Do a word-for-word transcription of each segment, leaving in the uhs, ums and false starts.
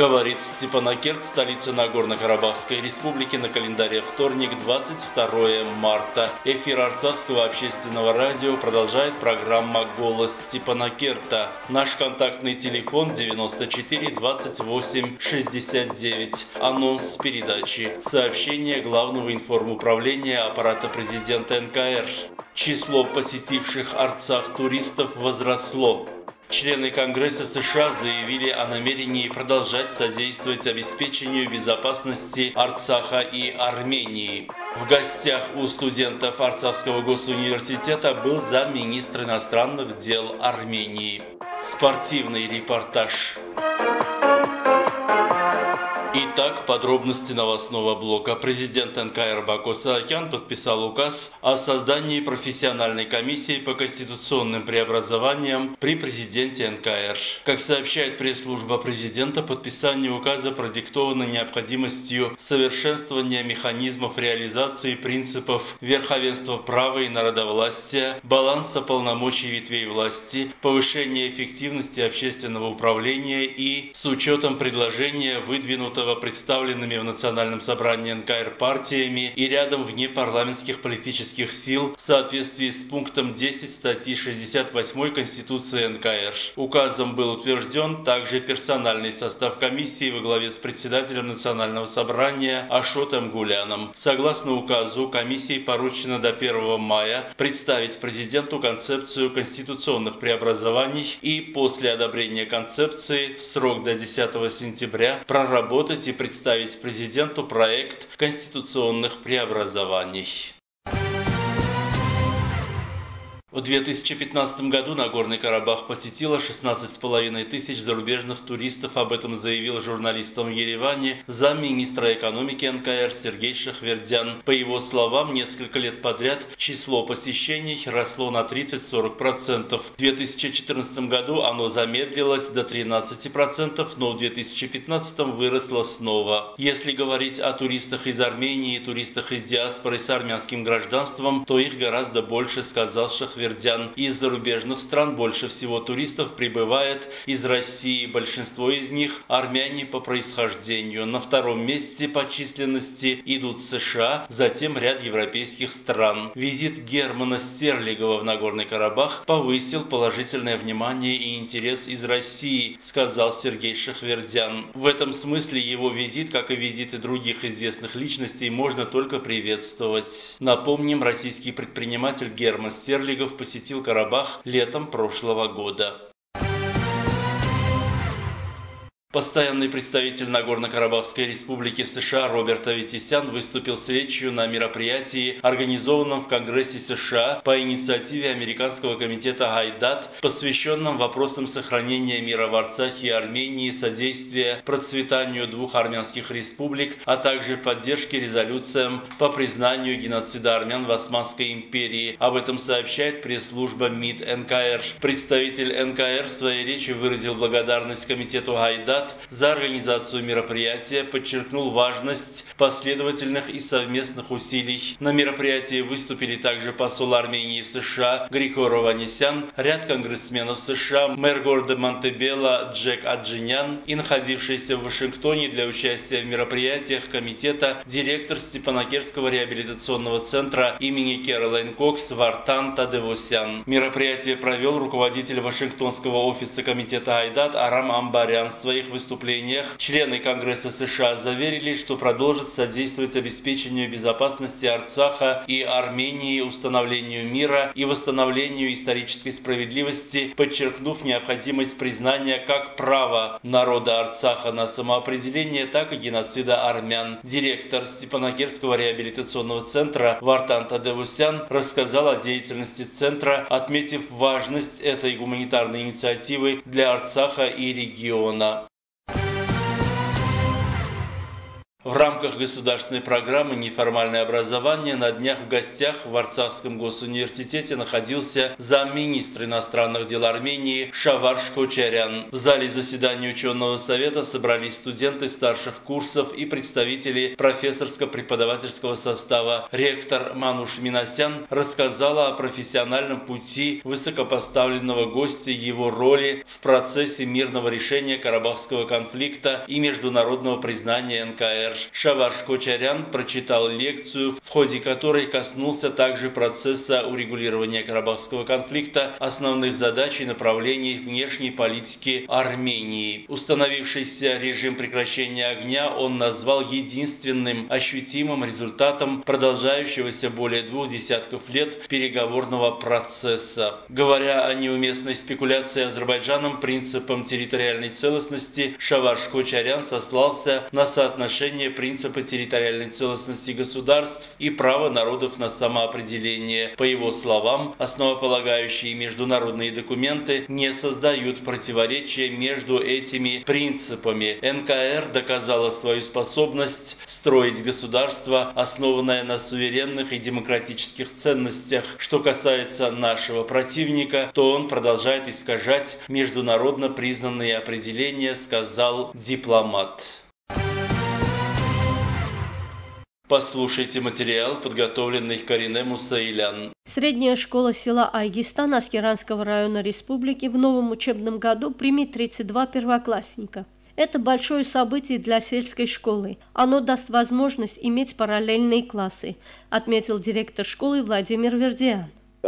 Говорит Степанакерт, столица Нагорно-Карабахской республики, на календаре вторник, двадцать второе марта. Эфир Арцахского общественного радио продолжает программа «Голос Степанакерта». Наш контактный телефон девяносто четыре двадцать восемь шестьдесят девять. Анонс передачи. Сообщение Главного информуправления аппарата президента эн ка эр. Число посетивших Арцах туристов возросло. Члены Конгресса США заявили о намерении продолжать содействовать обеспечению безопасности Арцаха и Армении. В гостях у студентов Арцахского госуниверситета был замминистра иностранных дел Армении. Спортивный репортаж. Итак, подробности новостного блока. Президент эн ка эр Бако Саакян подписал указ о создании профессиональной комиссии по конституционным преобразованиям при президенте эн ка эр. Как сообщает пресс-служба президента, подписание указа продиктовано необходимостью совершенствования механизмов реализации принципов верховенства права и народовластия, баланса полномочий ветвей власти, повышения эффективности общественного управления и с учетом предложения, выдвинутого представленными в Национальном собрании эн ка эр партиями и рядом внепарламентских политических сил в соответствии с пунктом десять статьи шестьдесят восьмой Конституции эн ка эр. Указом был утвержден также персональный состав комиссии во главе с председателем Национального собрания Ашотом Гуляном. Согласно указу, комиссии поручено до первого мая представить президенту концепцию конституционных преобразований и после одобрения концепции в срок до десятого сентября проработать и представить президенту проект конституционных преобразований. В две тысячи пятнадцатом году Нагорный Карабах посетило шестнадцать с половиной тысяч зарубежных туристов. Об этом заявил журналистам в Ереване замминистра экономики эн ка эр Сергей Шахвердян. По его словам, несколько лет подряд число посещений росло на тридцать-сорок процентов. В две тысячи четырнадцатом году оно замедлилось до тринадцати процентов, но в две тысячи пятнадцатом выросло снова. Если говорить о туристах из Армении и туристах из диаспоры с армянским гражданством, то их гораздо больше, сказал Шахвердян. Из зарубежных стран больше всего туристов прибывает из России. Большинство из них армяне по происхождению. На втором месте по численности идут США, затем ряд европейских стран. Визит Германа Стерлигова в Нагорный Карабах повысил положительное внимание и интерес из России, сказал Сергей Шахвердян. В этом смысле его визит, как и визиты других известных личностей, можно только приветствовать. Напомним, российский предприниматель Герман Стерлигов посетил Карабах летом прошлого года. Постоянный представитель Нагорно-Карабахской республики в США Роберт Аветисян выступил с речью на мероприятии, организованном в Конгрессе США по инициативе Американского комитета Гайдат, посвященном вопросам сохранения мира в Арцахе и Армении, содействия процветанию двух армянских республик, а также поддержки резолюциям по признанию геноцида армян в Османской империи. Об этом сообщает пресс-служба МИД эн ка эр. Представитель эн ка эр в своей речи выразил благодарность комитету Гайдат за организацию мероприятия, подчеркнул важность последовательных и совместных усилий. На мероприятии выступили также посол Армении в США Григор Ованесян, ряд конгрессменов США, мэр города Монтебелло Джек Аджинян и находившийся в Вашингтоне для участия в мероприятиях комитета директор Степанакертского реабилитационного центра имени Кэролайн Кокс Вартан Тадевосян. Мероприятие провел руководитель Вашингтонского офиса комитета Гайдат Арам Амбарян. В своих выступлениях члены Конгресса США заверили, что продолжат содействовать обеспечению безопасности Арцаха и Армении, установлению мира и восстановлению исторической справедливости, подчеркнув необходимость признания как права народа Арцаха на самоопределение, так и геноцида армян. Директор Степанакертского реабилитационного центра Вартан Тадевосян рассказал о деятельности центра, отметив важность этой гуманитарной инициативы для Арцаха и региона. В рамках государственной программы «Неформальное образование» на днях в гостях в Арцахском госуниверситете находился замминистра иностранных дел Армении Шаварш Кочарян. В зале заседания ученого совета собрались студенты старших курсов и представители профессорско-преподавательского состава. Ректор Мануш Минасян рассказала о профессиональном пути высокопоставленного гостя, его роли в процессе мирного решения Карабахского конфликта и международного признания эн ка эр. Шаварш Кочарян прочитал лекцию, в ходе которой коснулся также процесса урегулирования Карабахского конфликта, основных задач и направлений внешней политики Армении. Установившийся режим прекращения огня он назвал единственным ощутимым результатом продолжающегося более двух десятков лет переговорного процесса. Говоря о неуместной спекуляции Азербайджаном принципом территориальной целостности, Шаварш Кочарян сослался на соотношение принципа территориальной целостности государств и права народов на самоопределение. По его словам, основополагающие международные документы не создают противоречия между этими принципами. эн ка эр доказала свою способность строить государство, основанное на суверенных и демократических ценностях. Что касается нашего противника, то он продолжает искажать международно признанные определения, сказал дипломат. Послушайте материал, подготовленный Карине Мусаилян. Средняя школа села Айгистан Аскеранского района республики в новом учебном году примет тридцать два первоклассника. Это большое событие для сельской школы. Оно даст возможность иметь параллельные классы, отметил директор школы Владимир Вердиан.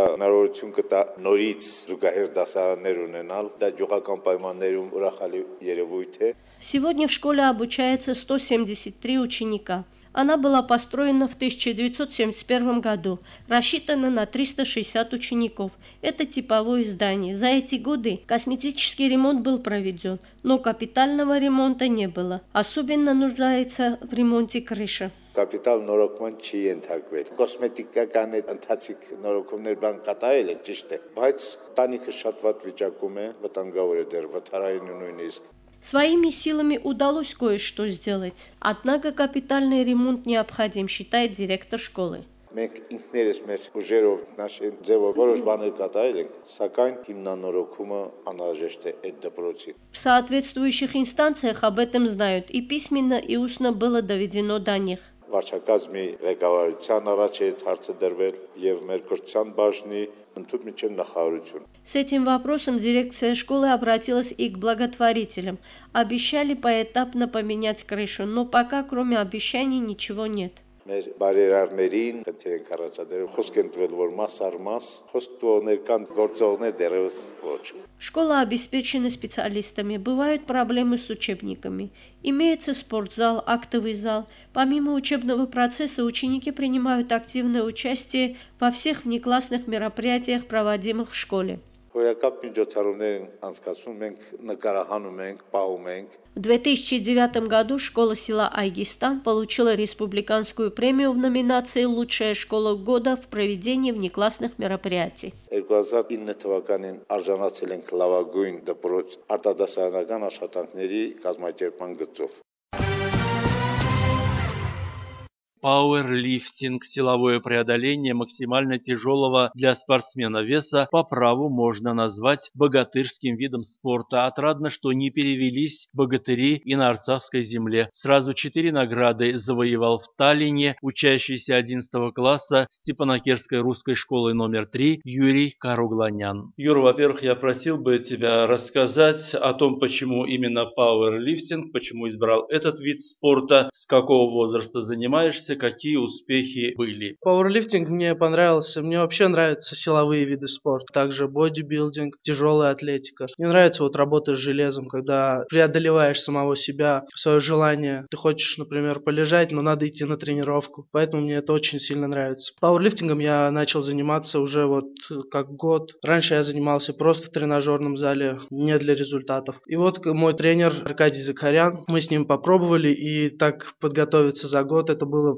Сегодня в школе обучается сто семьдесят три ученика. Она была построена в тысяча девятьсот семьдесят первом году, рассчитана на триста шестьдесят учеников. Это типовое здание. За эти годы косметический ремонт был проведен, но капитального ремонта не было. Особенно нуждается в ремонте крыша. Կապիտալ նորոգման չի ենթարկվել։ Կոսմետիկական ընթացիկ նորոգումներ բան կատարել են, ճիշտ է, բայց տանիքը շատ վատ վիճակում է, վտանգավոր է դեռ վթարային նույնիսկ։ Своими силами удалось кое-что сделать. Однако капитальный ремонт необходим, считает директор школы. Մենք ինքներս մեր ուժերով նաշեն ձևով որոշ բաներ կատարել ենք, սակայն հիմնանորոգումը անհրաժեշտ է այդ դպրոցին։ В соответствующих инстанциях об этом знают, и письменно, и устно было доведено до них. Վարչակազմի ղեկավարության առաջ է հարցը դրվել եւ մեր կրթության բաժնի ընդհանուր միջև նախարարություն։ С этим вопросом дирекция школы обратилась и к благотворителям. Обещали поэтапно поменять крышу, но пока кроме обещаний ничего нет. Մեր բարերարներին կտիրենք առաջադրել խոսք են տվել, որ մաս առ մաս խոսք տվողներ կան, գործողներ դեռևս ոչ։ Школа обеспечена специалистами. Бывают проблемы с учебниками. Имеется спортзал, актовый зал. Помимо учебного процесса, ученики принимают активное участие во всех внеклассных мероприятиях, проводимых в школе. В две тысячи девятом году школа села Айгистан получила республиканскую премию в номинации «Лучшая школа года в проведении внеклассных мероприятий». Пауэрлифтинг, силовое преодоление максимально тяжелого для спортсмена веса, по праву можно назвать богатырским видом спорта. Отрадно, что не перевелись богатыри и на арцахской земле. Сразу четыре награды завоевал в Таллине учащийся одиннадцатого класса Степанакерской русской школы номер три Юрий Каругланян. Юр, во-первых, я просил бы тебя рассказать о том, почему именно пауэрлифтинг, почему избрал этот вид спорта, с какого возраста занимаешься, какие успехи были. Пауэрлифтинг мне понравился. Мне вообще нравятся силовые виды спорта. Также бодибилдинг, тяжелая атлетика. Мне нравится вот работа с железом, когда преодолеваешь самого себя, свое желание. Ты хочешь, например, полежать, но надо идти на тренировку. Поэтому мне это очень сильно нравится. Пауэрлифтингом я начал заниматься уже вот как год. Раньше я занимался просто в тренажерном зале, не для результатов. И вот мой тренер Аркадий Закарян, мы с ним попробовали, и так подготовиться за год, это было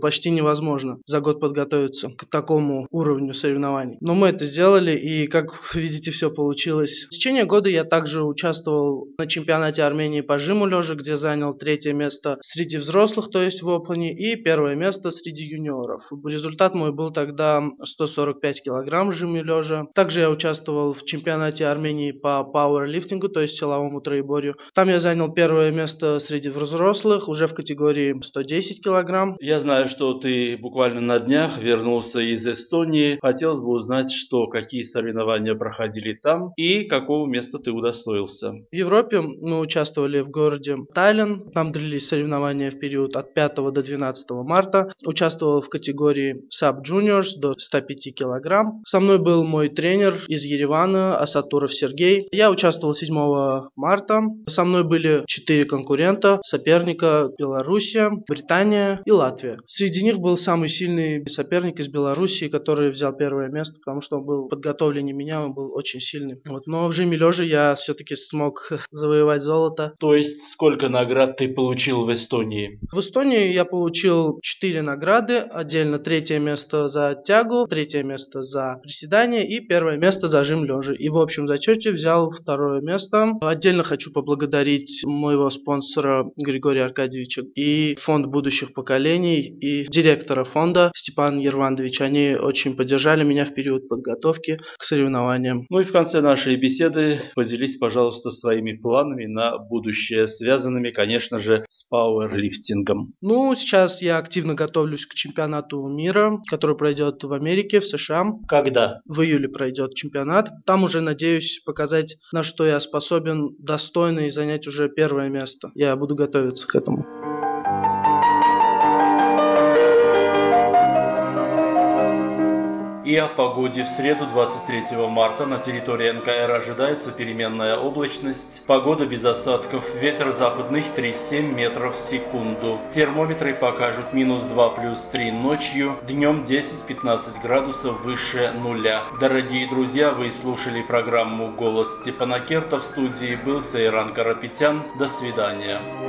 почти невозможно за год подготовиться к такому уровню соревнований. Но мы это сделали, и, как видите, все получилось. В течение года я также участвовал на чемпионате Армении по жиму лежа, где занял третье место среди взрослых, то есть в опене, и первое место среди юниоров. Результат мой был тогда сто сорок пять килограмм в жиме лежа. Также я участвовал в чемпионате Армении по пауэрлифтингу, то есть силовому троеборью. Там я занял первое место среди взрослых, уже в категории сто десять килограмм. Я знаю, что ты буквально на днях вернулся из Эстонии. Хотелось бы узнать, что какие соревнования проходили там и какого места ты удостоился. В Европе мы участвовали в городе Таллин. Там длились соревнования в период от пятого до двенадцатого марта. Участвовал в категории Sub Juniors до ста пяти килограмм. Со мной был мой тренер из Еревана, Асатуров Сергей. Я участвовал седьмого марта. Со мной были четыре конкурента, соперника: Белоруссия, Британия и Латвия. Среди них был самый сильный соперник из Белоруссии, который взял первое место, потому что он был подготовленнее меня, он был очень сильный. Вот. Но в жиме лежа я все-таки смог завоевать золото. То есть сколько наград ты получил в Эстонии? В Эстонии я получил четыре награды. Отдельно третье место за тягу, третье место за приседание и первое место за жим лежа. И в общем зачете взял второе место. Отдельно хочу поблагодарить моего спонсора Григория Аркадьевича и фонд будущих поколений, и директора фонда Степана Ервандовича. Они очень поддержали меня в период подготовки к соревнованиям. Ну и в конце нашей беседы поделись, пожалуйста, своими планами на будущее, связанными, конечно же, с пауэрлифтингом. Ну, сейчас я активно готовлюсь к чемпионату мира, который пройдет в Америке, в США. Когда? В июле пройдет чемпионат. Там уже надеюсь показать, на что я способен достойно и занять уже первое место. Я буду готовиться к этому. И о погоде. В среду, двадцать третьего марта, на территории эн ка эр ожидается переменная облачность. Погода без осадков. Ветер западный три-семь метров в секунду. Термометры покажут минус два плюс три ночью. Днем десять-пятнадцать градусов выше нуля. Дорогие друзья, вы слушали программу «Голос Степана Керта». В студии был Сейран Карапетян. До свидания.